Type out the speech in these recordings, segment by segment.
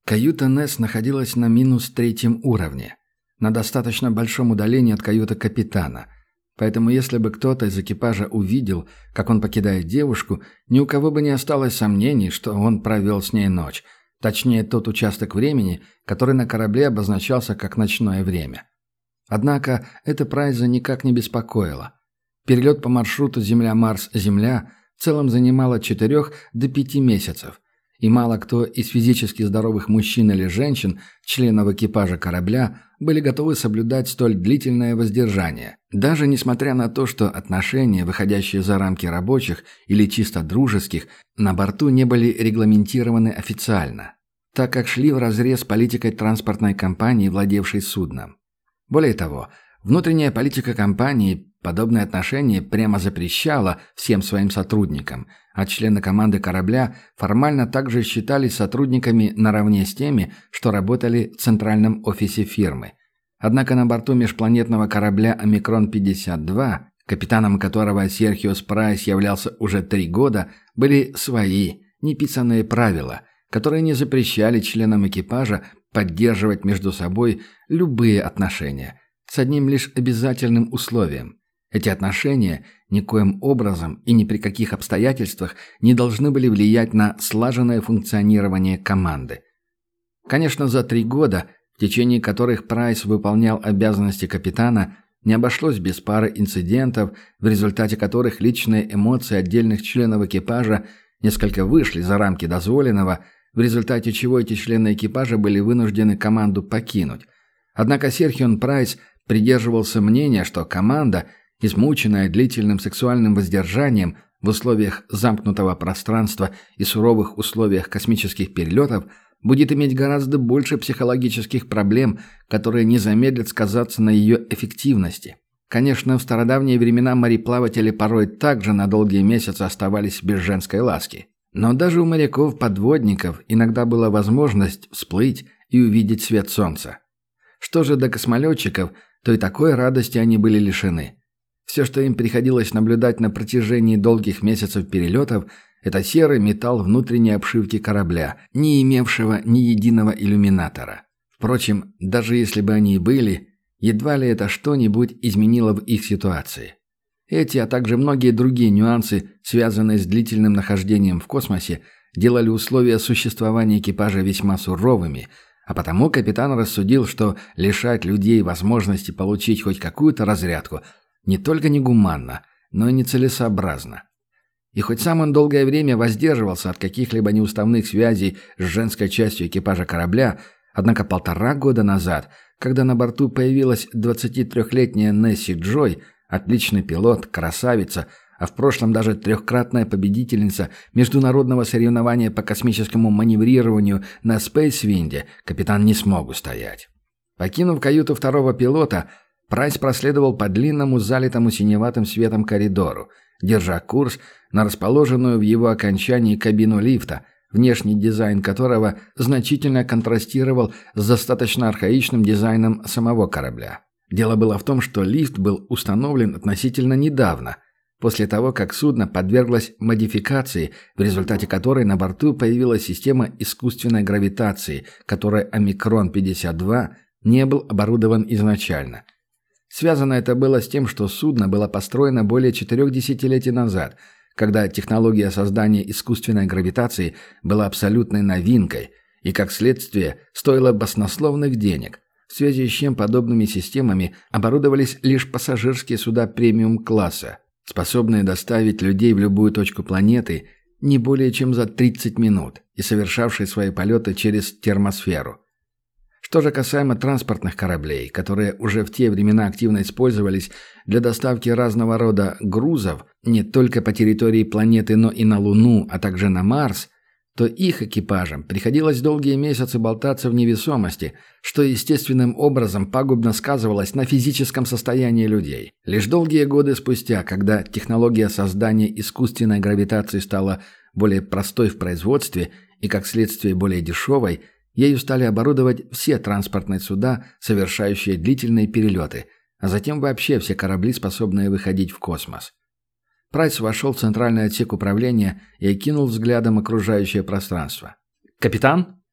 Каюта Несс находилась на минус третьем уровне, на достаточно большом удалении от каюты капитана. Поэтому если бы кто-то из экипажа увидел, как он покидает девушку, ни у кого бы не осталось сомнений, что он провел с ней ночь. Точнее, тот участок времени, который на корабле обозначался как ночное время. Однако это Прайса никак не беспокоило. Перелет по маршруту Земля-Марс-Земля в целом занимал от 4 до 5 месяцев. И мало кто из физически здоровых мужчин или женщин, членов экипажа корабля, были готовы соблюдать столь длительное воздержание. Даже несмотря на то, что отношения, выходящие за рамки рабочих или чисто дружеских, на борту не были регламентированы официально, так как шли вразрез с политикой транспортной компании, владевшей судном. Более того, внутренняя политика компании подобное отношение прямо запрещала всем своим сотрудникам, а члены команды корабля формально также считались сотрудниками наравне с теми, что работали в центральном офисе фирмы. Однако на борту межпланетного корабля «Омикрон-52», капитаном которого Серхио Прайс являлся уже 3 года, были свои, неписанные правила, которые не запрещали членам экипажа поддерживать между собой любые отношения, с одним лишь обязательным условием. Эти отношения никоим образом и ни при каких обстоятельствах не должны были влиять на слаженное функционирование команды. Конечно, за 3 года, в течение которых Прайс выполнял обязанности капитана, не обошлось без пары инцидентов, в результате которых личные эмоции отдельных членов экипажа несколько вышли за рамки дозволенного, в результате чего эти члены экипажа были вынуждены команду покинуть. Однако Серхио Прайс придерживался мнения, что команда, измученная длительным сексуальным воздержанием в условиях замкнутого пространства и суровых условиях космических перелетов, будет иметь гораздо больше психологических проблем, которые не замедлят сказаться на ее эффективности. Конечно, в стародавние времена мореплаватели порой также на долгие месяцы оставались без женской ласки. Но даже у моряков-подводников иногда была возможность всплыть и увидеть свет солнца. Что же до космолетчиков, то и такой радости они были лишены. Все, что им приходилось наблюдать на протяжении долгих месяцев перелетов, это серый металл внутренней обшивки корабля, не имевшего ни единого иллюминатора. Впрочем, даже если бы они и были, едва ли это что-нибудь изменило в их ситуации. Эти, а также многие другие нюансы, связанные с длительным нахождением в космосе, делали условия существования экипажа весьма суровыми, а потому капитан рассудил, что лишать людей возможности получить хоть какую-то разрядку не только негуманно, но и нецелесообразно. И хоть сам он долгое время воздерживался от каких-либо неуставных связей с женской частью экипажа корабля, однако 1,5 года назад, когда на борту появилась 23-летняя Несси Джой, отличный пилот, красавица, а в прошлом даже 3-кратная победительница международного соревнования по космическому маневрированию на Спейсвинде, капитан не смог устоять. Покинув каюту второго пилота, Прайс проследовал по длинному, залитому синеватым светом коридору, держа курс на расположенную в его окончании кабину лифта, внешний дизайн которого значительно контрастировал с достаточно архаичным дизайном самого корабля. Дело было в том, что лифт был установлен относительно недавно, после того, как судно подверглось модификации, в результате которой на борту появилась система искусственной гравитации, которой Омикрон-52 не был оборудован изначально. Связано это было с тем, что судно было построено более 4 десятилетий назад, когда технология создания искусственной гравитации была абсолютной новинкой и, как следствие, стоила баснословных денег, в связи с чем подобными системами оборудовались лишь пассажирские суда премиум-класса, способные доставить людей в любую точку планеты не более чем за 30 минут и совершавшие свои полеты через термосферу. Что же касаемо транспортных кораблей, которые уже в те времена активно использовались для доставки разного рода грузов не только по территории планеты, но и на Луну, а также на Марс, то их экипажам приходилось долгие месяцы болтаться в невесомости, что естественным образом пагубно сказывалось на физическом состоянии людей. Лишь долгие годы спустя, когда технология создания искусственной гравитации стала более простой в производстве и, как следствие, более дешевой, ею стали оборудовать все транспортные суда, совершающие длительные перелеты, а затем вообще все корабли, способные выходить в космос. Прайс вошел в центральный отсек управления и окинул взглядом окружающее пространство. «Капитан?»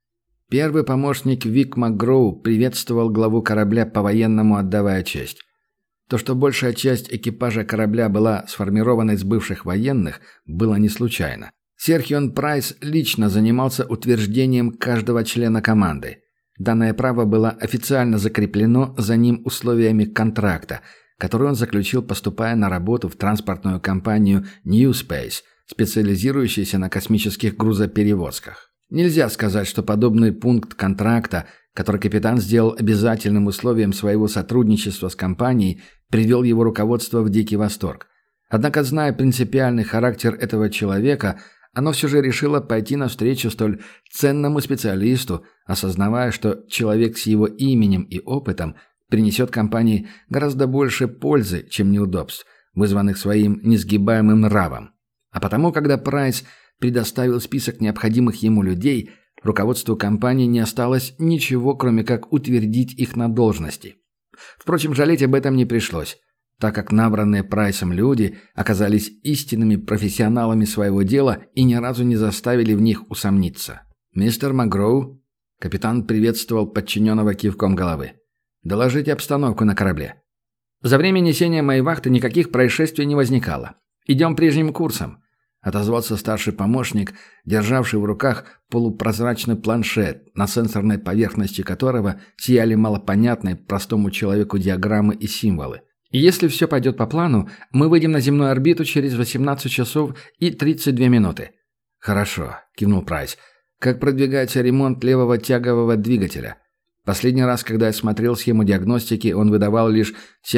Первый помощник Вик МакГроу приветствовал главу корабля по-военному, отдавая честь. То, что большая часть экипажа корабля была сформирована из бывших военных, было не случайно. Серхион Прайс лично занимался утверждением каждого члена команды. Данное право было официально закреплено за ним условиями контракта, который он заключил, поступая на работу в транспортную компанию New Space, специализирующуюся на космических грузоперевозках. Нельзя сказать, что подобный пункт контракта, который капитан сделал обязательным условием своего сотрудничества с компанией, привел его руководство в дикий восторг. Однако, зная принципиальный характер этого человека, оно все же решило пойти навстречу столь ценному специалисту, осознавая, что человек с его именем и опытом принесет компании гораздо больше пользы, чем неудобств, вызванных своим несгибаемым нравом. А потому, когда Прайс предоставил список необходимых ему людей, руководству компании не осталось ничего, кроме как утвердить их на должности. Впрочем, жалеть об этом не пришлось, так как набранные Прайсом люди оказались истинными профессионалами своего дела и ни разу не заставили в них усомниться. «Мистер МакГроу», — капитан приветствовал подчиненного кивком головы, — «доложите обстановку на корабле». «За время несения моей вахты никаких происшествий не возникало. Идем прежним курсом», — отозвался старший помощник, державший в руках полупрозрачный планшет, на сенсорной поверхности которого сияли малопонятные простому человеку диаграммы и символы. «И если все пойдет по плану, мы выйдем на земную орбиту через 18 часов и 32 минуты». «Хорошо», — кивнул Прайс. «Как продвигается ремонт левого тягового двигателя? Последний раз, когда я смотрел схему диагностики, он выдавал лишь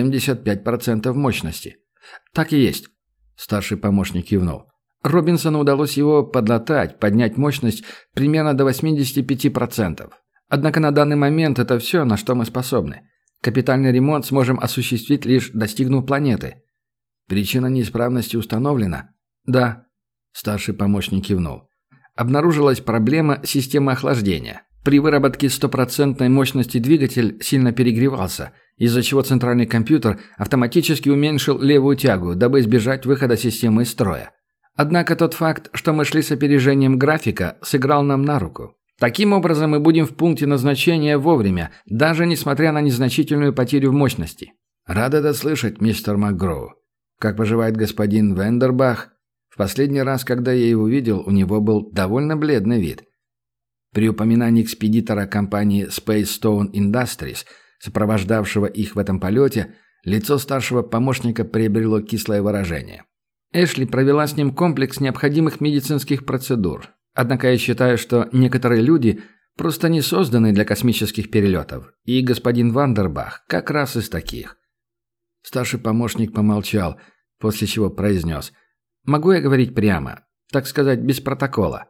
75% мощности». «Так и есть», — старший помощник кивнул. Робинсону удалось его подлатать, поднять мощность примерно до 85%. Однако на данный момент это все, на что мы способны. Капитальный ремонт сможем осуществить, лишь достигнув планеты. Причина неисправности установлена? Да. Старший помощник кивнул. Обнаружилась проблема системы охлаждения. При выработке 100% мощности двигатель сильно перегревался, из-за чего центральный компьютер автоматически уменьшил левую тягу, дабы избежать выхода системы из строя. Однако тот факт, что мы шли с опережением графика, сыграл нам на руку. Таким образом, мы будем в пункте назначения вовремя, даже несмотря на незначительную потерю в мощности. Рад это слышать, мистер МакГроу. Как поживает господин Вандербах? В последний раз, когда я его видел, у него был довольно бледный вид. При упоминании экспедитора компании Space Stone Industries, сопровождавшего их в этом полете, лицо старшего помощника приобрело кислое выражение. Эшли провела с ним комплекс необходимых медицинских процедур. Однако я считаю, что некоторые люди просто не созданы для космических перелетов, и господин Вандербах как раз из таких. Старший помощник помолчал, после чего произнес: «Могу я говорить прямо, так сказать, без протокола?»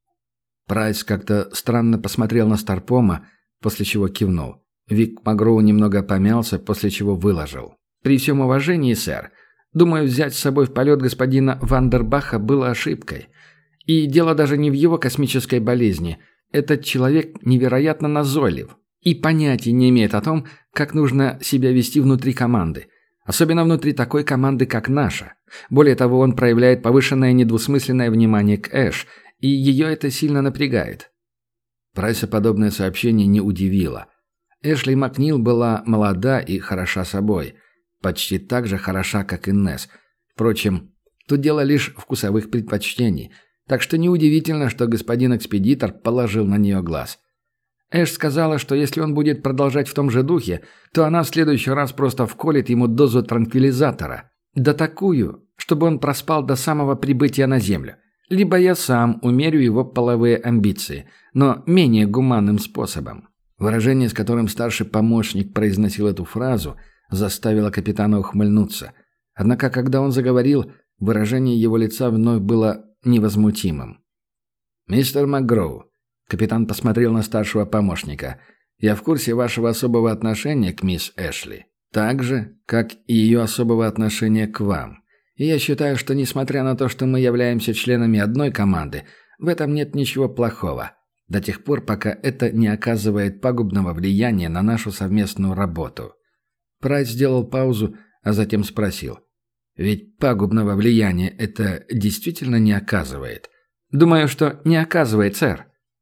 Прайс как-то странно посмотрел на Старпома, после чего кивнул. Вик МакГроу немного помялся, после чего выложил: «При всем уважении, сэр, думаю, взять с собой в полет господина Вандербаха было ошибкой. И дело даже не в его космической болезни. Этот человек невероятно назойлив и понятия не имеет о том, как нужно себя вести внутри команды. Особенно внутри такой команды, как наша. Более того, он проявляет повышенное недвусмысленное внимание к Эш, и ее это сильно напрягает». Прайса подобное сообщение не удивило. Эшли Макнил была молода и хороша собой. Почти так же хороша, как Иннес. Впрочем, тут дело лишь вкусовых предпочтений. Так что неудивительно, что господин экспедитор положил на нее глаз. Эш сказала, что если он будет продолжать в том же духе, то она в следующий раз просто вколет ему дозу транквилизатора. Да такую, чтобы он проспал до самого прибытия на Землю. Либо я сам умерю его половые амбиции, но менее гуманным способом. Выражение, с которым старший помощник произносил эту фразу, заставило капитана ухмыльнуться. Однако, когда он заговорил, выражение его лица вновь было невозмутимым. «Мистер МакГроу», — капитан посмотрел на старшего помощника, — «я в курсе вашего особого отношения к мисс Эшли, так же, как и ее особого отношения к вам. И я считаю, что, несмотря на то, что мы являемся членами одной команды, в этом нет ничего плохого, до тех пор, пока это не оказывает пагубного влияния на нашу совместную работу». Прайс сделал паузу, а затем спросил: «Ведь пагубного влияния это действительно не оказывает?» «Думаю, что не оказывает, сэр».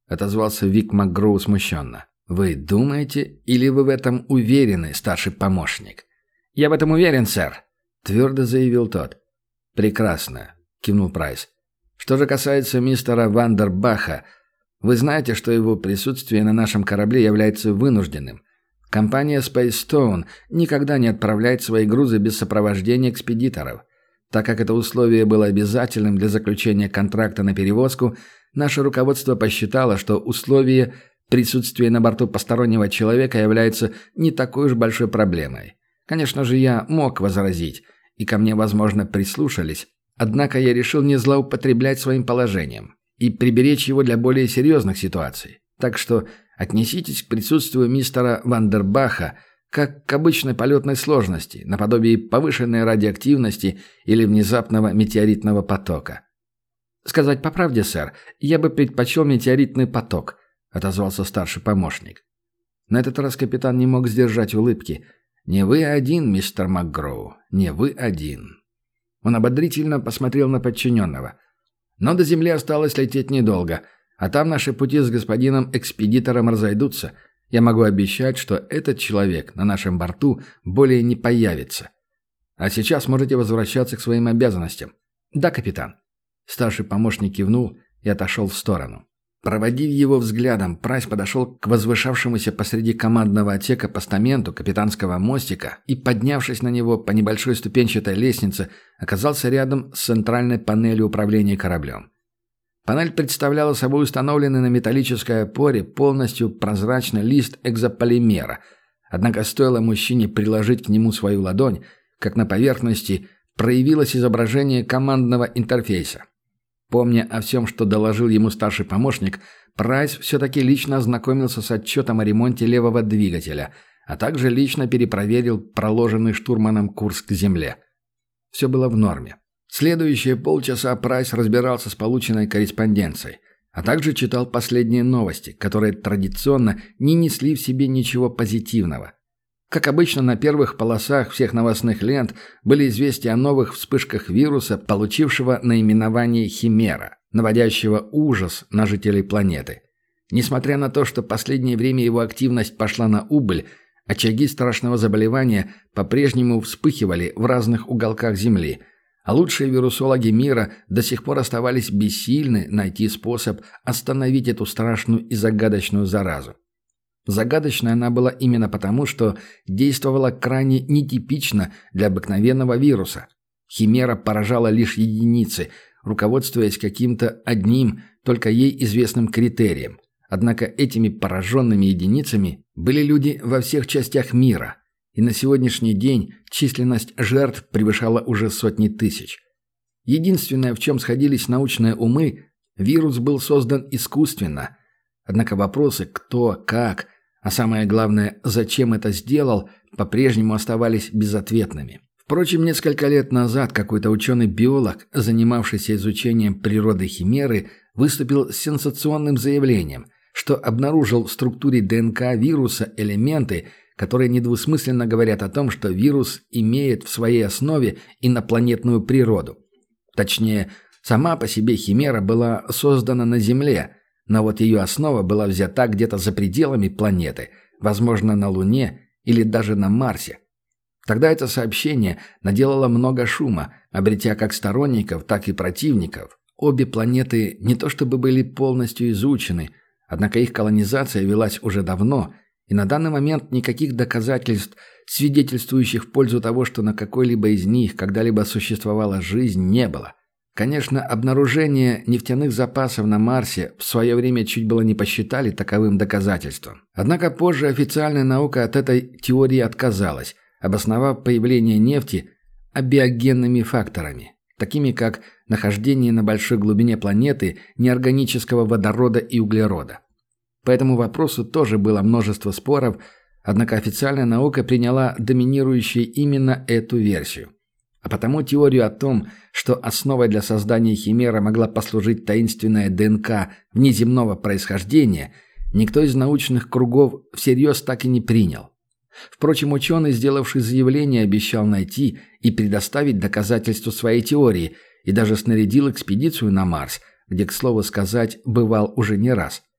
— отозвался Вик МакГроу смущенно. «Вы думаете, или вы в этом уверены, старший помощник?» «Я в этом уверен, сэр», — твердо заявил тот. «Прекрасно», — кивнул Прайс. «Что же касается мистера Вандербаха, вы знаете, что его присутствие на нашем корабле является вынужденным. Компания Spacestone никогда не отправляет свои грузы без сопровождения экспедиторов. Так как это условие было обязательным для заключения контракта на перевозку, наше руководство посчитало, что условие присутствия на борту постороннего человека является не такой уж большой проблемой. Конечно же, я мог возразить, и ко мне, возможно, прислушались, однако я решил не злоупотреблять своим положением и приберечь его для более серьезных ситуаций. Так что отнеситесь к присутствию мистера Вандербаха как к обычной полетной сложности, наподобие повышенной радиоактивности или внезапного метеоритного потока. «Сказать по правде, сэр, я бы предпочел метеоритный поток», — отозвался старший помощник. На этот раз капитан не мог сдержать улыбки. «Не вы один, мистер МакГроу, не вы один». Он ободрительно посмотрел на подчиненного. «Но до земли осталось лететь недолго, а там наши пути с господином-экспедитором разойдутся. Я могу обещать, что этот человек на нашем борту более не появится. А сейчас можете возвращаться к своим обязанностям». «Да, капитан». Старший помощник кивнул и отошел в сторону. Проводив его взглядом, Прайс подошел к возвышавшемуся посреди командного отсека постаменту капитанского мостика и, поднявшись на него по небольшой ступенчатой лестнице, оказался рядом с центральной панелью управления кораблем. Панель представляла собой установленный на металлической опоре полностью прозрачный лист экзополимера, однако стоило мужчине приложить к нему свою ладонь, как на поверхности проявилось изображение командного интерфейса. Помня о всем, что доложил ему старший помощник, Прайс все-таки лично ознакомился с отчетом о ремонте левого двигателя, а также лично перепроверил проложенный штурманом курс к земле. Все было в норме. Следующие полчаса Прайс разбирался с полученной корреспонденцией, а также читал последние новости, которые традиционно не несли в себе ничего позитивного. Как обычно, на первых полосах всех новостных лент были известия о новых вспышках вируса, получившего наименование «Химера», наводящего ужас на жителей планеты. Несмотря на то, что последнее время его активность пошла на убыль, очаги страшного заболевания по-прежнему вспыхивали в разных уголках Земли, а лучшие вирусологи мира до сих пор оставались бессильны найти способ остановить эту страшную и загадочную заразу. Загадочной она была именно потому, что действовала крайне нетипично для обыкновенного вируса. Химера поражала лишь единицы, руководствуясь каким-то одним, только ей известным критерием. Однако этими пораженными единицами были люди во всех частях мира, и на сегодняшний день численность жертв превышала уже сотни тысяч. Единственное, в чем сходились научные умы, вирус был создан искусственно. Однако вопросы «кто», «как», а самое главное, зачем это сделал, по-прежнему оставались безответными. Впрочем, несколько лет назад какой-то ученый-биолог, занимавшийся изучением природы химеры, выступил с сенсационным заявлением, что обнаружил в структуре ДНК вируса элементы, которые недвусмысленно говорят о том, что вирус имеет в своей основе инопланетную природу. Точнее, сама по себе химера была создана на Земле, но вот ее основа была взята где-то за пределами планеты, возможно, на Луне или даже на Марсе. Тогда это сообщение наделало много шума, обретя как сторонников, так и противников. Обе планеты не то чтобы были полностью изучены, однако их колонизация велась уже давно, и на данный момент никаких доказательств, свидетельствующих в пользу того, что на какой-либо из них когда-либо существовала жизнь, не было. Конечно, обнаружение нефтяных запасов на Марсе в свое время чуть было не посчитали таковым доказательством. Однако позже официальная наука от этой теории отказалась, обосновав появление нефти абиогенными факторами, такими как нахождение на большой глубине планеты неорганического водорода и углерода. По этому вопросу тоже было множество споров, однако официальная наука приняла доминирующей именно эту версию. А потому теорию о том, что основой для создания химеры могла послужить таинственная ДНК внеземного происхождения, никто из научных кругов всерьез так и не принял. Впрочем, ученый, сделавший заявление, обещал найти и предоставить доказательства своей теории и даже снарядил экспедицию на Марс, где, к слову сказать, бывал уже не раз.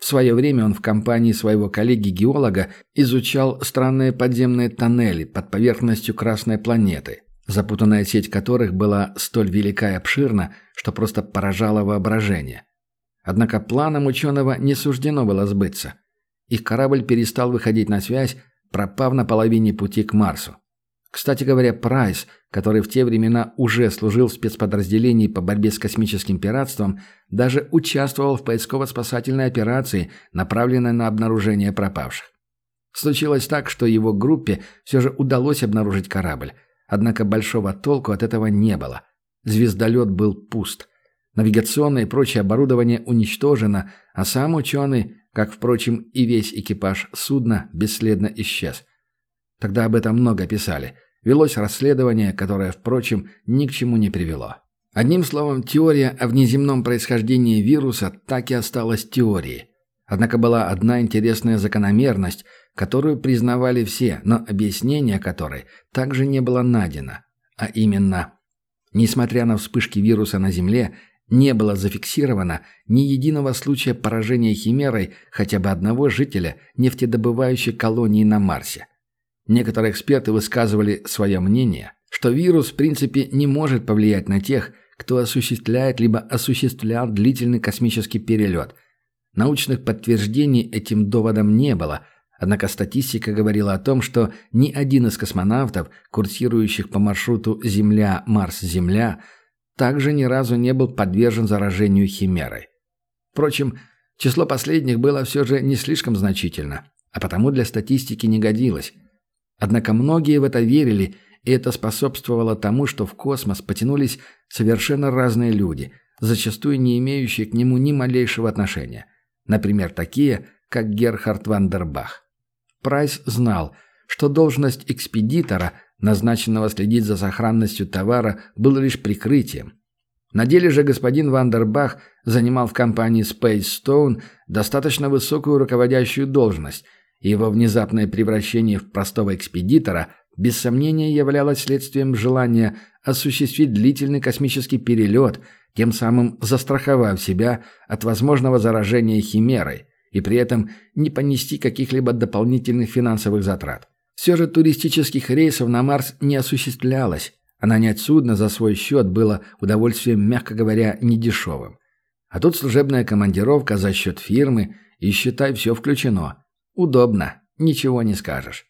В свое время он в компании своего коллеги-геолога изучал странные подземные тоннели под поверхностью Красной планеты, запутанная сеть которых была столь велика и обширна, что просто поражала воображение. Однако планам ученого не суждено было сбыться. Их корабль перестал выходить на связь, пропав на половине пути к Марсу. Кстати говоря, Прайс, который в те времена уже служил в спецподразделении по борьбе с космическим пиратством, даже участвовал в поисково-спасательной операции, направленной на обнаружение пропавших. Случилось так, что его группе все же удалось обнаружить корабль, однако большого толку от этого не было. Звездолет был пуст. Навигационное и прочее оборудование уничтожено, а сам ученый, как, впрочем, и весь экипаж судна, бесследно исчез. Тогда об этом много писали. Велось расследование, которое, впрочем, ни к чему не привело. Одним словом, теория о внеземном происхождении вируса так и осталась теорией. Однако была одна интересная закономерность, которую признавали все, но объяснение которой также не было найдено. А именно, несмотря на вспышки вируса на Земле, не было зафиксировано ни единого случая поражения химерой хотя бы одного жителя нефтедобывающей колонии на Марсе. Некоторые эксперты высказывали свое мнение, что вирус в принципе не может повлиять на тех, кто осуществляет либо осуществлял длительный космический перелет. Научных подтверждений этим доводам не было, однако статистика говорила о том, что ни один из космонавтов, курсирующих по маршруту Земля-Марс-Земля, также ни разу не был подвержен заражению химерой. Впрочем, число последних было все же не слишком значительно, а потому для статистики не годилось. Однако многие в это верили, и это способствовало тому, что в космос потянулись совершенно разные люди, зачастую не имеющие к нему ни малейшего отношения. Например, такие, как Герхард Вандербах. Прайс знал, что должность экспедитора, назначенного следить за сохранностью товара, была лишь прикрытием. На деле же господин Вандербах занимал в компании Space Stone достаточно высокую руководящую должность, и его внезапное превращение в простого экспедитора без сомнения являлось следствием желания осуществить длительный космический перелет, тем самым застраховав себя от возможного заражения химерой и при этом не понести каких-либо дополнительных финансовых затрат. Все же туристических рейсов на Марс не осуществлялось, а нанять судно за свой счет было удовольствием, мягко говоря, недешевым. А тут служебная командировка за счет фирмы, и, считай, все включено. Удобно, ничего не скажешь.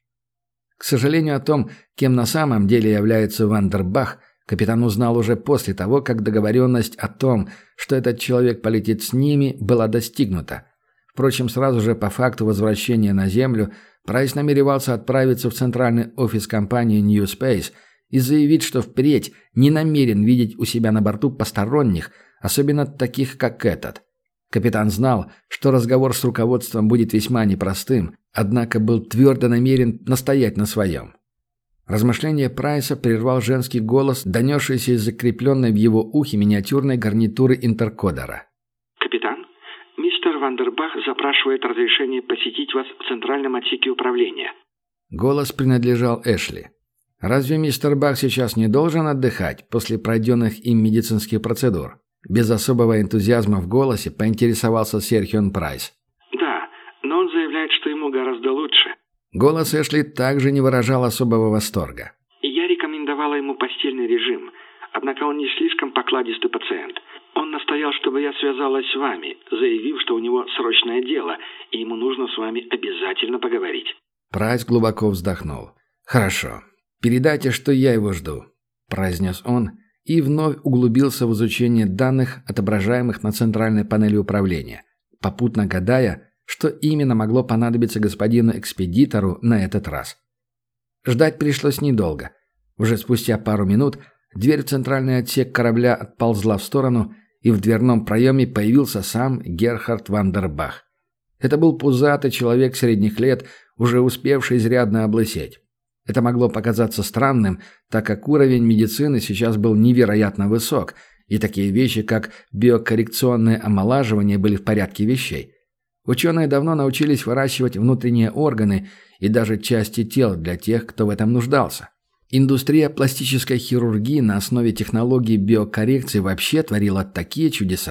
К сожалению, о том, кем на самом деле является Вандербах, капитан узнал уже после того, как договоренность о том, что этот человек полетит с ними, была достигнута. Впрочем, сразу же по факту возвращения на Землю Прайс намеревался отправиться в центральный офис компании New Space и заявить, что впредь не намерен видеть у себя на борту посторонних, особенно таких, как этот. Капитан знал, что разговор с руководством будет весьма непростым, однако был твердо намерен настоять на своем. Размышление Прайса прервал женский голос, донесшийся из закрепленной в его ухе миниатюрной гарнитуры интеркодера. «Капитан, мистер Вандербах запрашивает разрешение посетить вас в центральном отсеке управления». Голос принадлежал Эшли. «Разве мистер Бах сейчас не должен отдыхать после пройденных им медицинских процедур?» Без особого энтузиазма в голосе поинтересовался Серхион Прайс. «Да, но он заявляет, что ему гораздо лучше». Голос Эшли также не выражал особого восторга. «Я рекомендовала ему постельный режим, однако он не слишком покладистый пациент. Он настоял, чтобы я связалась с вами, заявив, что у него срочное дело, и ему нужно с вами обязательно поговорить». Прайс глубоко вздохнул. «Хорошо. Передайте, что я его жду», – произнес он, и вновь углубился в изучение данных, отображаемых на центральной панели управления, попутно гадая, что именно могло понадобиться господину-экспедитору на этот раз. Ждать пришлось недолго. Уже спустя пару минут дверь в центральный отсек корабля отползла в сторону, и в дверном проеме появился сам Герхард Вандербах. Это был пузатый человек средних лет, уже успевший изрядно облысеть. Это могло показаться странным, так как уровень медицины сейчас был невероятно высок, и такие вещи, как биокоррекционное омолаживание, были в порядке вещей. Ученые давно научились выращивать внутренние органы и даже части тел для тех, кто в этом нуждался. Индустрия пластической хирургии на основе технологий биокоррекции вообще творила такие чудеса,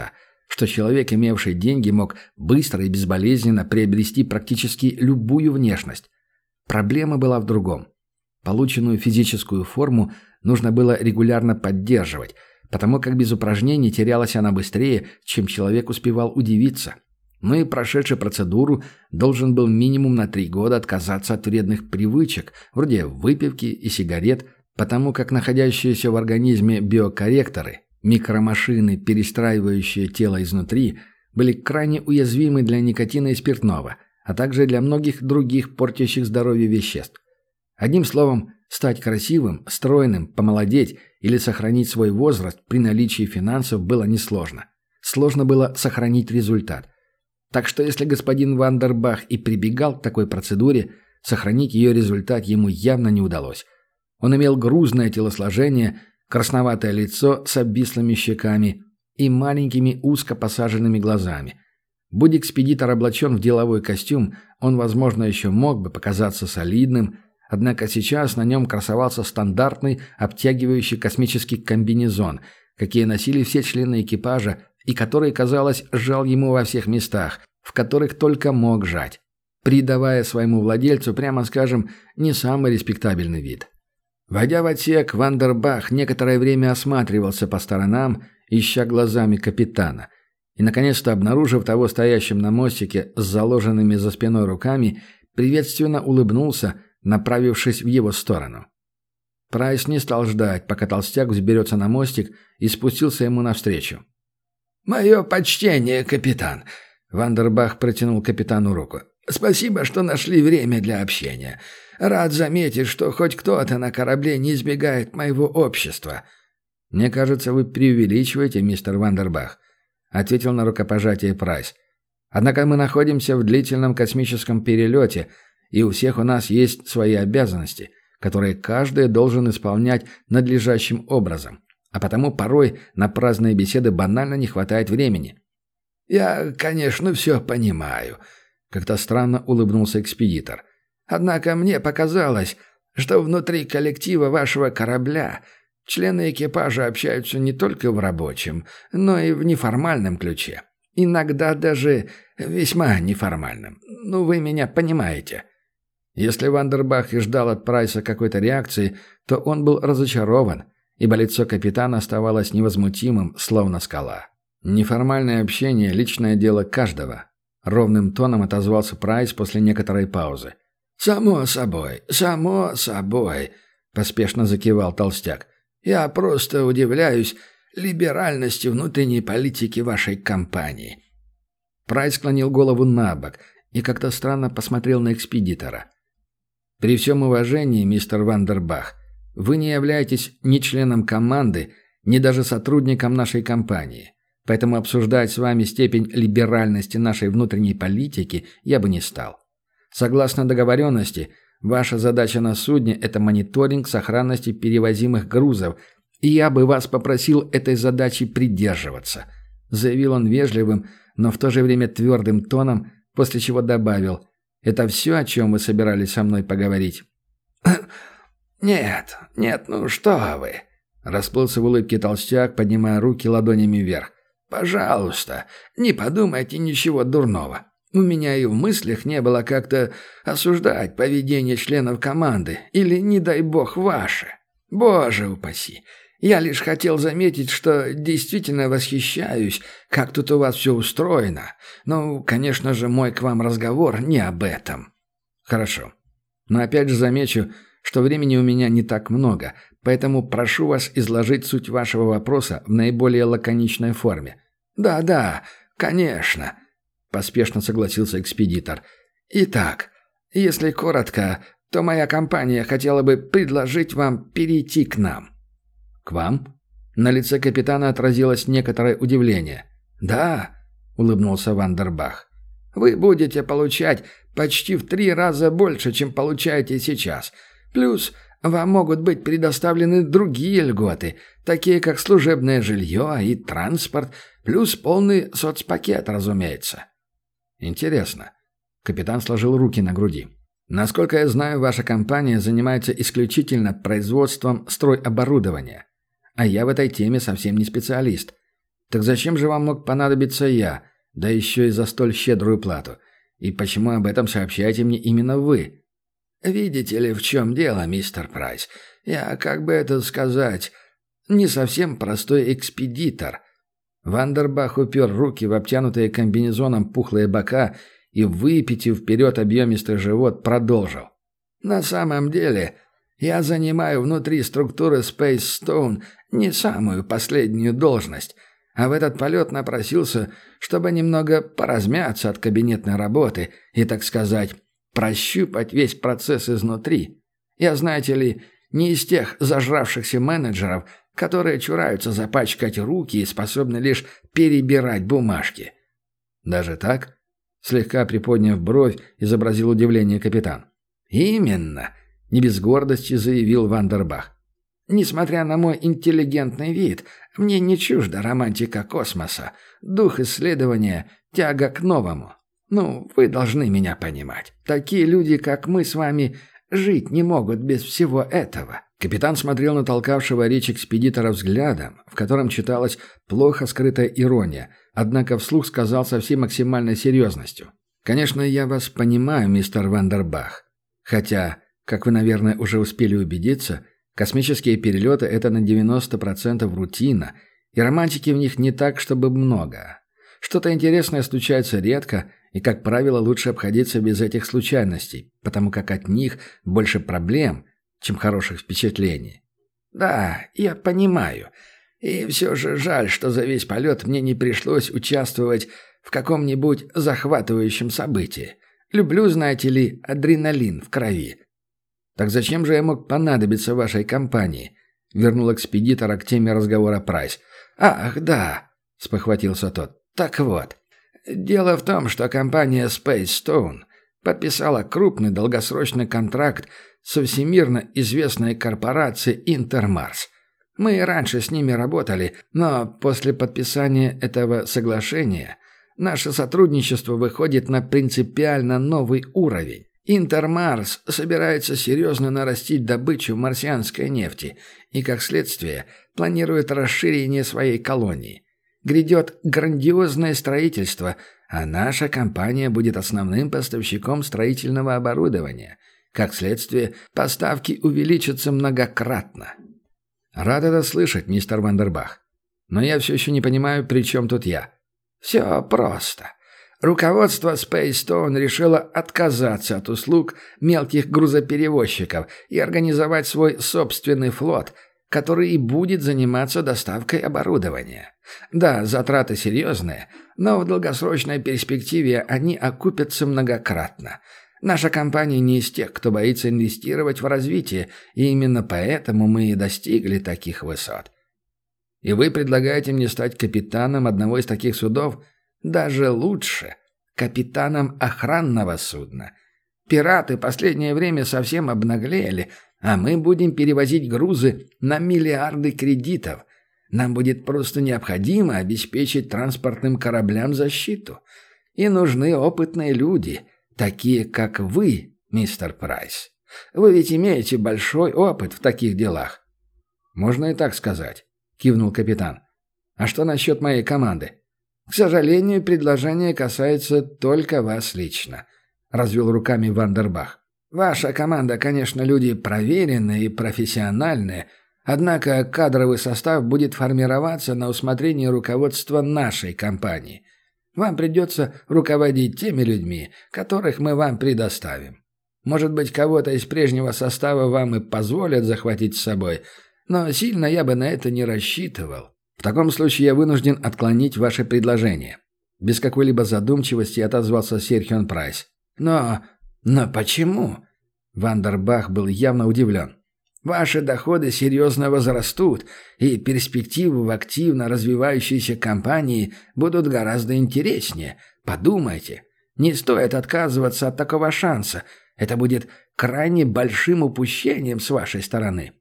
что человек, имевший деньги, мог быстро и безболезненно приобрести практически любую внешность. Проблема была в другом. Полученную физическую форму нужно было регулярно поддерживать, потому как без упражнений терялась она быстрее, чем человек успевал удивиться. Ну и прошедший процедуру должен был минимум на 3 года отказаться от вредных привычек, вроде выпивки и сигарет, потому как находящиеся в организме биокорректоры, микромашины, перестраивающие тело изнутри, были крайне уязвимы для никотина и спиртного, а также для многих других портящих здоровье веществ. Одним словом, стать красивым, стройным, помолодеть или сохранить свой возраст при наличии финансов было несложно. Сложно было сохранить результат. Так что если господин Вандербах и прибегал к такой процедуре, сохранить ее результат ему явно не удалось. Он имел грузное телосложение, красноватое лицо с обвислыми щеками и маленькими узко посаженными глазами. Будь экспедитор облачен в деловой костюм, он, возможно, еще мог бы показаться солидным, однако сейчас на нем красовался стандартный обтягивающий космический комбинезон, какие носили все члены экипажа и который, казалось, сжал ему во всех местах, в которых только мог жать, придавая своему владельцу, прямо скажем, не самый респектабельный вид. Войдя в отсек, Вандербах некоторое время осматривался по сторонам, ища глазами капитана, и, наконец-то, обнаружив того стоящим на мостике с заложенными за спиной руками, приветственно улыбнулся, направившись в его сторону. Прайс не стал ждать, пока толстяк взберется на мостик, и спустился ему навстречу. «Мое почтение, капитан!» Вандербах протянул капитану руку. «Спасибо, что нашли время для общения. Рад заметить, что хоть кто-то на корабле не избегает моего общества». «Мне кажется, вы преувеличиваете, мистер Вандербах», — ответил на рукопожатие Прайс. «Однако мы находимся в длительном космическом перелете, и у всех у нас есть свои обязанности, которые каждый должен исполнять надлежащим образом. А потому порой на праздные беседы банально не хватает времени». «Я, конечно, все понимаю», — как-то странно улыбнулся экспедитор. «Однако мне показалось, что внутри коллектива вашего корабля члены экипажа общаются не только в рабочем, но и в неформальном ключе. Иногда даже весьма неформальном. Ну, вы меня понимаете». Если Вандербах и ждал от Прайса какой-то реакции, то он был разочарован, ибо лицо капитана оставалось невозмутимым, словно скала. «Неформальное общение – личное дело каждого», – ровным тоном отозвался Прайс после некоторой паузы. «Само собой, – поспешно закивал толстяк. «Я просто удивляюсь либеральности внутренней политики вашей компании». Прайс склонил голову на бок и как-то странно посмотрел на экспедитора. «При всем уважении, мистер Вандербах, вы не являетесь ни членом команды, ни даже сотрудником нашей компании. Поэтому обсуждать с вами степень либеральности нашей внутренней политики я бы не стал. Согласно договоренности, ваша задача на судне – это мониторинг сохранности перевозимых грузов, и я бы вас попросил этой задачи придерживаться», – заявил он вежливым, но в то же время твердым тоном, после чего добавил: «Это все, о чем вы собирались со мной поговорить?» «Нет, ну что вы!» – расплылся в улыбке толстяк, поднимая руки ладонями вверх. «Пожалуйста, не подумайте ничего дурного. У меня и в мыслях не было как-то осуждать поведение членов команды или, не дай бог, ваше. Боже упаси. Я лишь хотел заметить, что действительно восхищаюсь, как тут у вас все устроено. Ну, конечно же, мой к вам разговор не об этом». «Хорошо. Но опять же замечу, что времени у меня не так много, поэтому прошу вас изложить суть вашего вопроса в наиболее лаконичной форме». «Да, конечно», – поспешно согласился экспедитор. «Итак, если коротко, то моя компания хотела бы предложить вам перейти к нам». «К вам?» На лице капитана отразилось некоторое удивление. «Да», – улыбнулся Вандербах. «Вы будете получать почти в 3 раза больше, чем получаете сейчас. Плюс вам могут быть предоставлены другие льготы, такие как служебное жилье и транспорт, плюс полный соцпакет, разумеется». «Интересно». Капитан сложил руки на груди. «Насколько я знаю, ваша компания занимается исключительно производством стройоборудования. А я в этой теме совсем не специалист. Так зачем же вам мог понадобиться я, да еще и за столь щедрую плату? И почему об этом сообщаете мне именно вы?» «Видите ли, в чем дело, мистер Прайс? Я, как бы это сказать, не совсем простой экспедитор». Вандербах упер руки в обтянутые комбинезоном пухлые бока и, выпитив вперед объемистый живот, продолжил. «На самом деле, я занимаю внутри структуры Space Stone не самую последнюю должность, а в этот полет напросился, чтобы немного поразмяться от кабинетной работы и, так сказать, прощупать весь процесс изнутри. Я, знаете ли, не из тех зажравшихся менеджеров, которые чураются запачкать руки и способны лишь перебирать бумажки». «Даже так?» — слегка приподняв бровь, изобразил удивление капитан. «Именно», — не без гордости заявил Вандербах. «Несмотря на мой интеллигентный вид, мне не чужда романтика космоса, дух исследования, тяга к новому. Ну, вы должны меня понимать. Такие люди, как мы с вами, жить не могут без всего этого». Капитан смотрел на толкавшего речь экспедитора взглядом, в котором читалась плохо скрытая ирония, однако вслух сказал со всей максимальной серьезностью. «Конечно, я вас понимаю, мистер Вандербах. Хотя, как вы, наверное, уже успели убедиться, космические перелеты – это на 90% рутина, и романтики в них не так, чтобы много. Что-то интересное случается редко, и, как правило, лучше обходиться без этих случайностей, потому как от них больше проблем – чем хороших впечатлений». «Да, я понимаю. И все же жаль, что за весь полет мне не пришлось участвовать в каком-нибудь захватывающем событии. Люблю, знаете ли, адреналин в крови». «Так зачем же я мог понадобиться вашей компании?» — вернул экспедитора к теме разговора Прайс. «Ах, да», — спохватился тот. «Так вот, дело в том, что компания Space Stone подписала крупный долгосрочный контракт со всемирно известной корпорацией Интермарс. Мы и раньше с ними работали, но после подписания этого соглашения наше сотрудничество выходит на принципиально новый уровень. Интермарс собирается серьезно нарастить добычу марсианской нефти и, как следствие, планирует расширение своей колонии. Грядет грандиозное строительство, а наша компания будет основным поставщиком строительного оборудования. Как следствие, поставки увеличатся многократно». «Рад это слышать, мистер Вандербах. Но я все еще не понимаю, при чем тут я». «Все просто. Руководство Space Stone решило отказаться от услуг мелких грузоперевозчиков и организовать свой собственный флот, который и будет заниматься доставкой оборудования. Да, затраты серьезные, но в долгосрочной перспективе они окупятся многократно. Наша компания не из тех, кто боится инвестировать в развитие, и именно поэтому мы и достигли таких высот». «И вы предлагаете мне стать капитаном одного из таких судов?» «Даже лучше. Капитаном охранного судна. Пираты в последнее время совсем обнаглели, а мы будем перевозить грузы на миллиарды кредитов. Нам будет просто необходимо обеспечить транспортным кораблям защиту. И нужны опытные люди, такие как вы, мистер Прайс. Вы ведь имеете большой опыт в таких делах». «Можно и так сказать», — кивнул капитан. «А что насчет моей команды?» «К сожалению, предложение касается только вас лично», — развел руками Вандербах. «Ваша команда, конечно, люди проверенные и профессиональные, однако кадровый состав будет формироваться на усмотрение руководства нашей компании. Вам придется руководить теми людьми, которых мы вам предоставим. Может быть, кого-то из прежнего состава вам и позволят захватить с собой, но сильно я бы на это не рассчитывал». «В таком случае я вынужден отклонить ваше предложение». Без какой-либо задумчивости отозвался Серхион Прайс. «Но почему?» Вандербах был явно удивлен. «Ваши доходы серьезно возрастут, и перспективы в активно развивающейся компании будут гораздо интереснее. Подумайте, не стоит отказываться от такого шанса. Это будет крайне большим упущением с вашей стороны».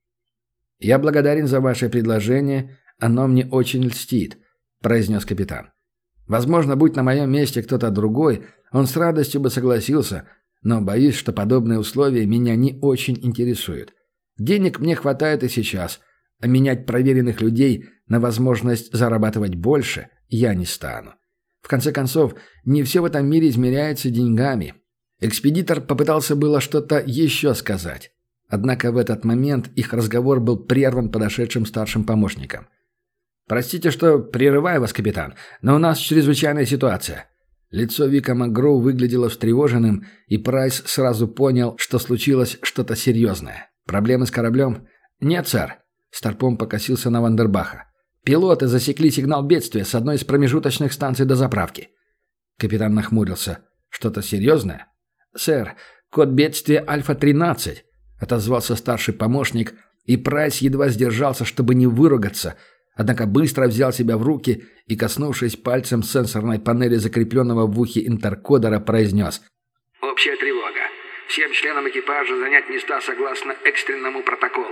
«Я благодарен за ваше предложение. Оно мне очень льстит», — произнес капитан. «Возможно, будь на моем месте кто-то другой, он с радостью бы согласился, но боюсь, что подобные условия меня не очень интересуют. Денег мне хватает и сейчас, а менять проверенных людей на возможность зарабатывать больше я не стану. В конце концов, не все в этом мире измеряется деньгами. Экспедитор попытался было что-то еще сказать. Однако в этот момент их разговор был прерван подошедшим старшим помощником. «Простите, что прерываю вас, капитан, но у нас чрезвычайная ситуация». Лицо Вика Макгроу выглядело встревоженным, и Прайс сразу понял, что случилось что-то серьезное. «Проблемы с кораблем?» «Нет, сэр». Старпом покосился на Вандербаха. «Пилоты засекли сигнал бедствия с одной из промежуточных станций до заправки». Капитан нахмурился. «Что-то серьезное?» «Сэр, код бедствия Альфа-13», — отозвался старший помощник, и Прайс едва сдержался, чтобы не выругаться, однако быстро взял себя в руки и, коснувшись пальцем сенсорной панели, закрепленного в ухе интеркодера, произнес: «Общая тревога. Всем членам экипажа занять места согласно экстренному протоколу».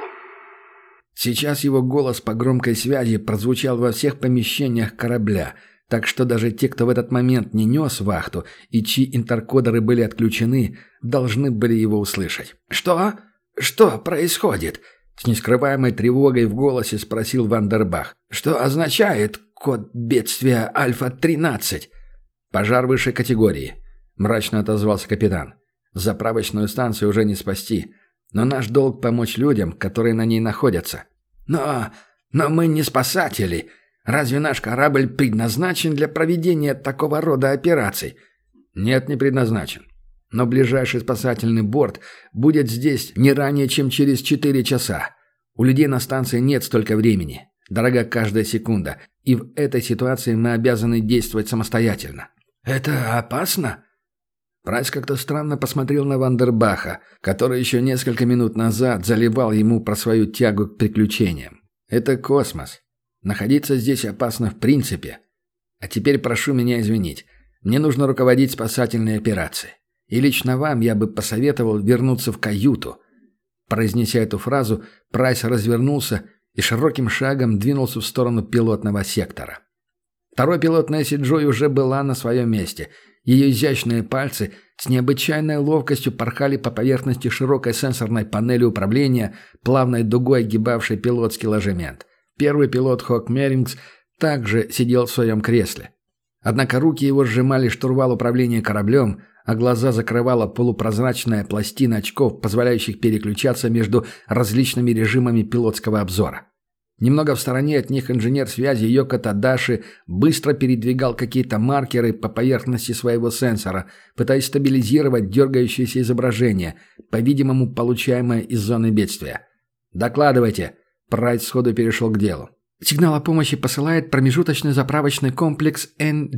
Сейчас его голос по громкой связи прозвучал во всех помещениях корабля, так что даже те, кто в этот момент не нес вахту и чьи интеркодеры были отключены, должны были его услышать. «Что? Что происходит?» С нескрываемой тревогой в голосе спросил Вандербах. «Что означает код бедствия Альфа-13?» «Пожар высшей категории», — мрачно отозвался капитан. «Заправочную станцию уже не спасти, но наш долг помочь людям, которые на ней находятся». «Но мы не спасатели. Разве наш корабль предназначен для проведения такого рода операций?» «Нет, не предназначен. Но ближайший спасательный борт будет здесь не ранее, чем через 4 часа. У людей на станции нет столько времени. Дорога каждая секунда. И в этой ситуации мы обязаны действовать самостоятельно». «Это опасно?» Прайс как-то странно посмотрел на Вандербаха, который еще несколько минут назад заливал ему про свою тягу к приключениям. «Это космос. Находиться здесь опасно в принципе. А теперь прошу меня извинить. Мне нужно руководить спасательной операцией. И лично вам я бы посоветовал вернуться в каюту». Произнеся эту фразу, Прайс развернулся и широким шагом двинулся в сторону пилотного сектора. Второй пилот Несси Джой уже была на своем месте. Ее изящные пальцы с необычайной ловкостью порхали по поверхности широкой сенсорной панели управления, плавной дугой огибавшей пилотский ложемент. Первый пилот Хок Мерингс также сидел в своем кресле. Однако руки его сжимали штурвал управления кораблем, а глаза закрывала полупрозрачная пластина очков, позволяющих переключаться между различными режимами пилотского обзора. Немного в стороне от них инженер связи Йоко Тадаши быстро передвигал какие-то маркеры по поверхности своего сенсора, пытаясь стабилизировать дергающееся изображение, по-видимому, получаемое из зоны бедствия. «Докладывайте», — Прайс сходу перешел к делу. «Сигнал о помощи посылает промежуточный заправочный комплекс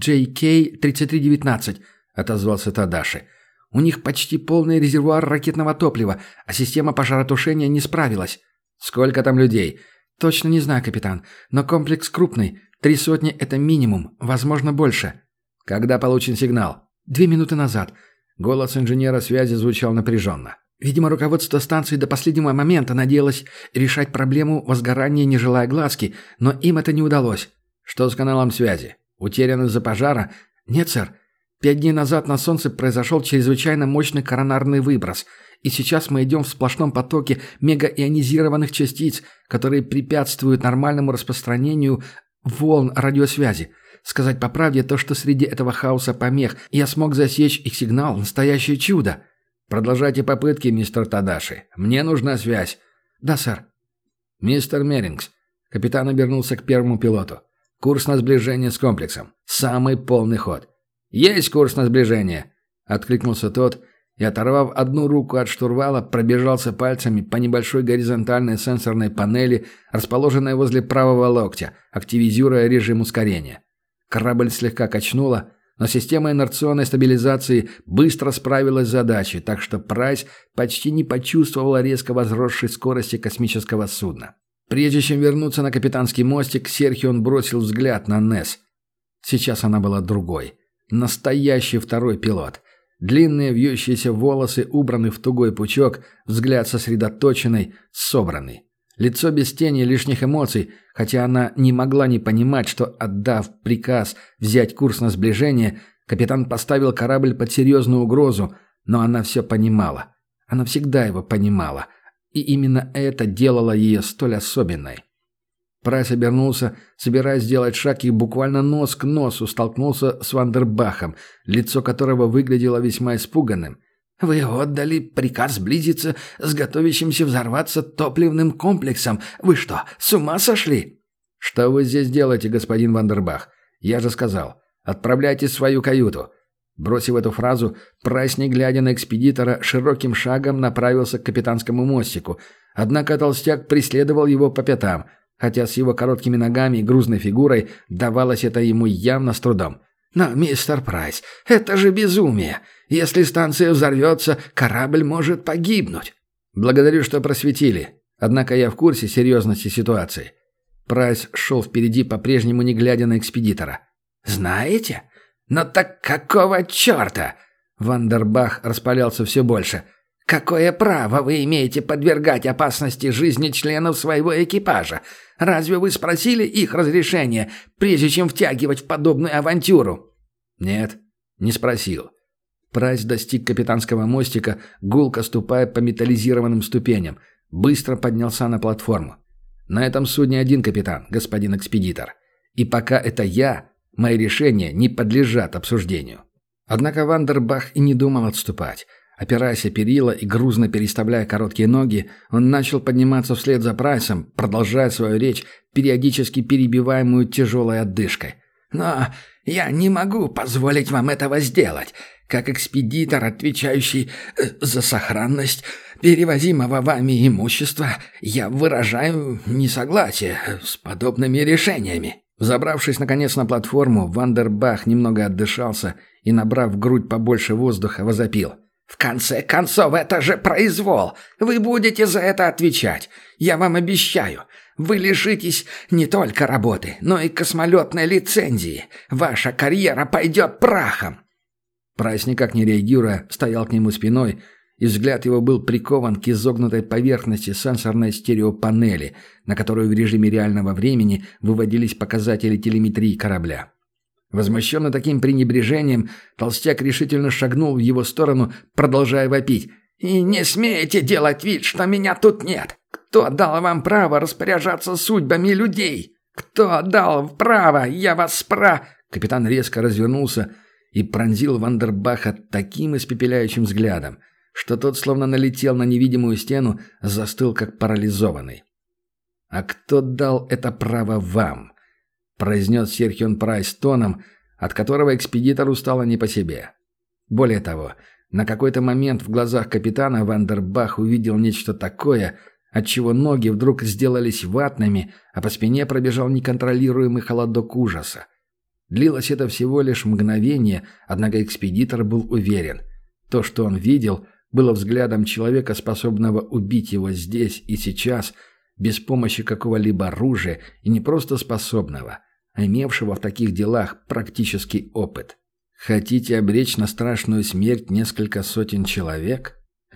NJK-3319», — отозвался Тадаши. «У них почти полный резервуар ракетного топлива, а система пожаротушения не справилась». «Сколько там людей?» «Точно не знаю, капитан, но комплекс крупный. 300 – это минимум, возможно, больше». «Когда получен сигнал?» 2 минуты назад». Голос инженера связи звучал напряженно. «Видимо, руководство станции до последнего момента надеялось решать проблему возгорания, не желая глазки, но им это не удалось». «Что с каналом связи? Утерян из-за пожара?» «Нет, сэр. 5 дней назад на Солнце произошел чрезвычайно мощный коронарный выброс, и сейчас мы идем в сплошном потоке мегаионизированных частиц, которые препятствуют нормальному распространению волн радиосвязи. Сказать по правде, то, что среди этого хаоса помех я смог засечь их сигнал – настоящее чудо». «Продолжайте попытки, мистер Тадаши. Мне нужна связь». «Да, сэр». «Мистер Мерингс». Капитан обернулся к первому пилоту. «Курс на сближение с комплексом. Самый полный ход». «Есть курс на сближение», — откликнулся тот и, оторвав одну руку от штурвала, пробежался пальцами по небольшой горизонтальной сенсорной панели, расположенной возле правого локтя, активизируя режим ускорения. Корабль слегка качнуло, но система инерционной стабилизации быстро справилась с задачей, так что Прайс почти не почувствовал резко возросшей скорости космического судна. Прежде чем вернуться на капитанский мостик, Серхион бросил взгляд на Несс. Сейчас она была другой. Настоящий второй пилот. Длинные вьющиеся волосы убраны в тугой пучок, взгляд сосредоточенный, собранный. Лицо без тени лишних эмоций, хотя она не могла не понимать, что, отдав приказ взять курс на сближение, капитан поставил корабль под серьезную угрозу, но она все понимала. Она всегда его понимала. И именно это делало ее столь особенной. Прайс обернулся, собираясь сделать шаг, и буквально нос к носу столкнулся с Вандербахом, лицо которого выглядело весьма испуганным. «Вы отдали приказ сблизиться с готовящимся взорваться топливным комплексом. Вы что, с ума сошли?» «Что вы здесь делаете, господин Вандербах? Я же сказал, отправляйтесь в свою каюту». Бросив эту фразу, Прайс, не глядя на экспедитора, широким шагом направился к капитанскому мостику. Однако толстяк преследовал его по пятам, хотя с его короткими ногами и грузной фигурой давалось это ему явно с трудом. «Но, мистер Прайс, это же безумие! Если станция взорвется, корабль может погибнуть!» «Благодарю, что просветили. Однако я в курсе серьезности ситуации». Прайс шел впереди, по-прежнему не глядя на экспедитора. «Знаете? Но так какого черта?» Вандербах распалялся все больше. «Какое право вы имеете подвергать опасности жизни членов своего экипажа? Разве вы спросили их разрешения, прежде чем втягивать в подобную авантюру?» «Нет, не спросил». Прайс достиг капитанского мостика, гулко ступая по металлизированным ступеням, быстро поднялся на платформу. «На этом судне один капитан, господин экспедитор. И пока это я, мои решения не подлежат обсуждению». Однако Вандербах и не думал отступать. Опираясь о перила и грузно переставляя короткие ноги, он начал подниматься вслед за Прайсом, продолжая свою речь, периодически перебиваемую тяжелой отдышкой. «Но я не могу позволить вам этого сделать. Как экспедитор, отвечающий за сохранность перевозимого вами имущества, я выражаю несогласие с подобными решениями». Забравшись, наконец, на платформу, Вандербах немного отдышался и, набрав в грудь побольше воздуха, возопил. «В конце концов, это же произвол! Вы будете за это отвечать! Я вам обещаю! Вы лишитесь не только работы, но и космолетной лицензии! Ваша карьера пойдет прахом!» Прайс, никак не реагируя, стоял к нему спиной, и взгляд его был прикован к изогнутой поверхности сенсорной стереопанели, на которую в режиме реального времени выводились показатели телеметрии корабля. Возмущенный таким пренебрежением, толстяк решительно шагнул в его сторону, продолжая вопить. «И не смеете делать вид, что меня тут нет! Кто дал вам право распоряжаться судьбами людей? Кто дал право? Я вас Капитан резко развернулся и пронзил Вандербаха таким испепеляющим взглядом, что тот, словно налетел на невидимую стену, застыл как парализованный. «А кто дал это право вам?» — произнес Серхион Прайс тоном, от которого экспедитору стало не по себе. Более того, на какой-то момент в глазах капитана Вандербах увидел нечто такое, отчего ноги вдруг сделались ватными, а по спине пробежал неконтролируемый холодок ужаса. Длилось это всего лишь мгновение, однако экспедитор был уверен. То, что он видел, было взглядом человека, способного убить его здесь и сейчас, без помощи какого-либо оружия, и не просто способного, а имевшего в таких делах практический опыт. Хотите обречь на страшную смерть несколько сотен человек?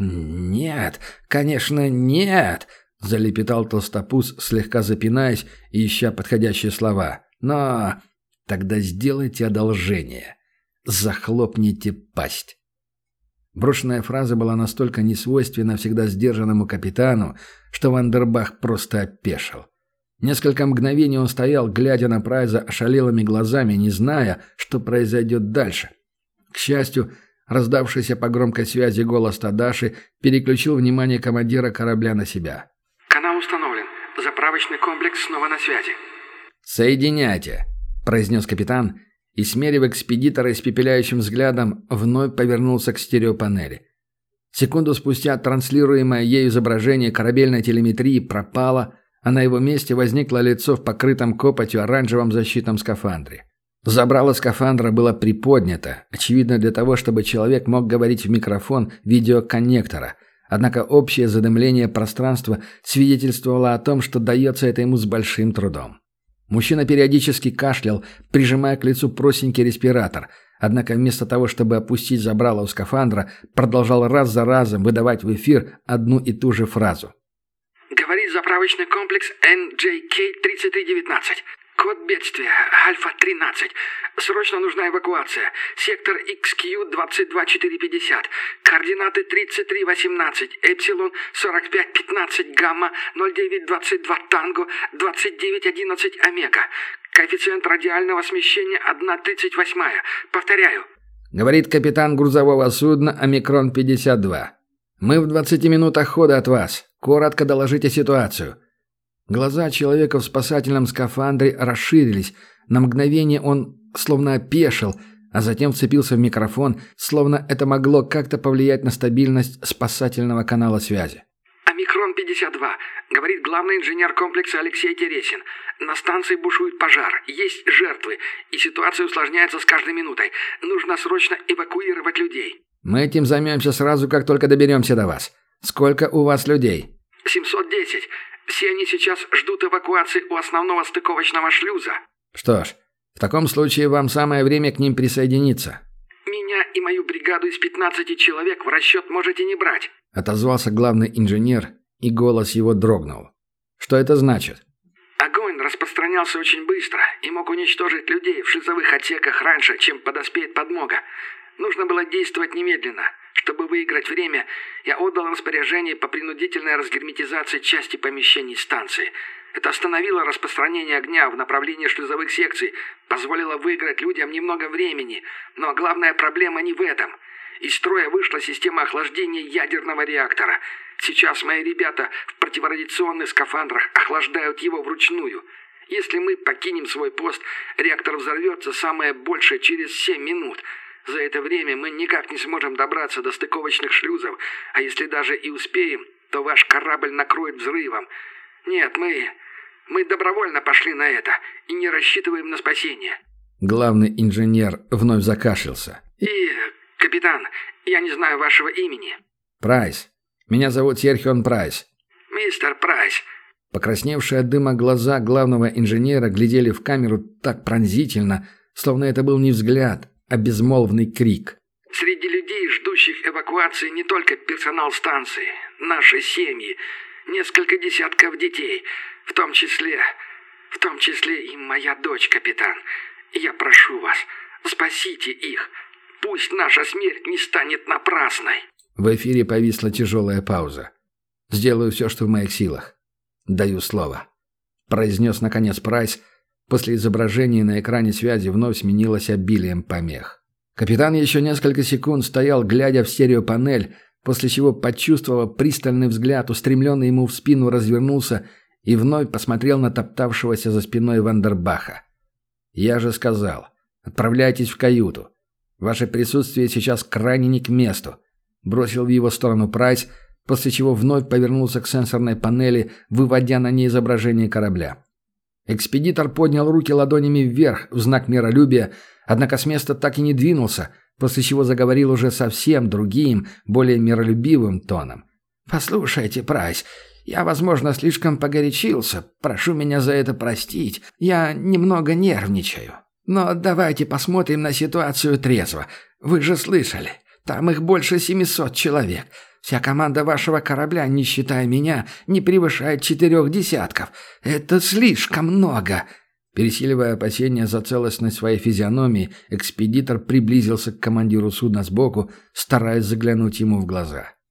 «Нет, конечно, нет!» — залепетал толстопуз, слегка запинаясь и ища подходящие слова. «Но тогда сделайте одолжение. Захлопните пасть». Брошенная фраза была настолько несвойственна всегда сдержанному капитану, что Вандербах просто опешил. Несколько мгновений он стоял, глядя на Прайза ошалелыми глазами, не зная, что произойдет дальше. К счастью, раздавшийся по громкой связи голос Тадаши переключил внимание командира корабля на себя. «Канал установлен. Заправочный комплекс снова на связи». «Соединяйте», — произнес капитан, и, смерив экспедитора испепеляющим взглядом, вновь повернулся к стереопанели. Секунду спустя транслируемое ею изображение корабельной телеметрии пропало, а на его месте возникло лицо в покрытом копотью оранжевом защитном скафандре. Забрало скафандра было приподнято, очевидно для того, чтобы человек мог говорить в микрофон видеоконнектора, однако общее задымление пространства свидетельствовало о том, что дается это ему с большим трудом. Мужчина периодически кашлял, прижимая к лицу простенький респиратор, однако вместо того, чтобы опустить забрало у скафандра, продолжал раз за разом выдавать в эфир одну и ту же фразу. «Говорит заправочный комплекс NJK-3319. Код бедствия. Альфа-13. Срочно нужна эвакуация. Сектор XQ-22450. Координаты 3318. Эпсилон 4515. Гамма 0922 Танго 2911 Омега. Коэффициент радиального смещения 1/38. Повторяю. Говорит капитан грузового судна «Омикрон-52». «Мы в 20 минутах хода от вас. Коротко доложите ситуацию». Глаза человека в спасательном скафандре расширились. На мгновение он словно опешил, а затем вцепился в микрофон, словно это могло как-то повлиять на стабильность спасательного канала связи. «Омикрон-52», — говорит главный инженер комплекса Алексей Тересин. «На станции бушует пожар, есть жертвы, и ситуация усложняется с каждой минутой. Нужно срочно эвакуировать людей». «Мы этим займемся сразу, как только доберемся до вас. Сколько у вас людей?» 710. Все они сейчас ждут эвакуации у основного стыковочного шлюза». «Что ж, в таком случае вам самое время к ним присоединиться». «Меня и мою бригаду из 15 человек в расчет можете не брать», — отозвался главный инженер, и голос его дрогнул. «Что это значит?» «Огонь распространялся очень быстро и мог уничтожить людей в шлюзовых отсеках раньше, чем подоспеет подмога. Нужно было действовать немедленно. Чтобы выиграть время, я отдал распоряжение по принудительной разгерметизации части помещений станции. Это остановило распространение огня в направлении шлюзовых секций, позволило выиграть людям немного времени. Но главная проблема не в этом. Из строя вышла система охлаждения ядерного реактора. Сейчас мои ребята в противорадиационных скафандрах охлаждают его вручную. Если мы покинем свой пост, реактор взорвется самое большее через 7 минут. За это время мы никак не сможем добраться до стыковочных шлюзов, а если даже и успеем, то ваш корабль накроет взрывом. Нет, мы добровольно пошли на это и не рассчитываем на спасение». Главный инженер вновь закашлялся. «И, капитан, я не знаю вашего имени». «Прайс. Меня зовут Серхион Прайс». «Мистер Прайс». Покрасневшие от дыма глаза главного инженера глядели в камеру так пронзительно, словно это был не взгляд, а безмолвный крик. «Среди людей, ждущих эвакуации, не только персонал станции, наши семьи, несколько десятков детей, в том числе и моя дочь, капитан. Я прошу вас, спасите их. Пусть наша смерть не станет напрасной». В эфире повисла тяжелая пауза. «Сделаю все, что в моих силах. Даю слово», — произнес наконец Прайс. После изображения на экране связи вновь сменилось обилием помех. Капитан еще несколько секунд стоял, глядя в стереопанель, после чего, почувствовав пристальный взгляд, устремленный ему в спину, развернулся и вновь посмотрел на топтавшегося за спиной Вандербаха. «Я же сказал, отправляйтесь в каюту. Ваше присутствие сейчас крайне не к месту», — бросил в его сторону Прайс, после чего вновь повернулся к сенсорной панели, выводя на ней изображение корабля. Экспедитор поднял руки ладонями вверх в знак миролюбия, однако с места так и не двинулся, после чего заговорил уже совсем другим, более миролюбивым тоном. «Послушайте, Прайс, я, возможно, слишком погорячился. Прошу меня за это простить. Я немного нервничаю. Но давайте посмотрим на ситуацию трезво. Вы же слышали, там их больше 700 человек. Вся команда вашего корабля, не считая меня, не превышает 4 десятков. Это слишком много». Пересиливая опасения за целостность своей физиономии, экспедитор приблизился к командиру судна сбоку, стараясь заглянуть ему в глаза.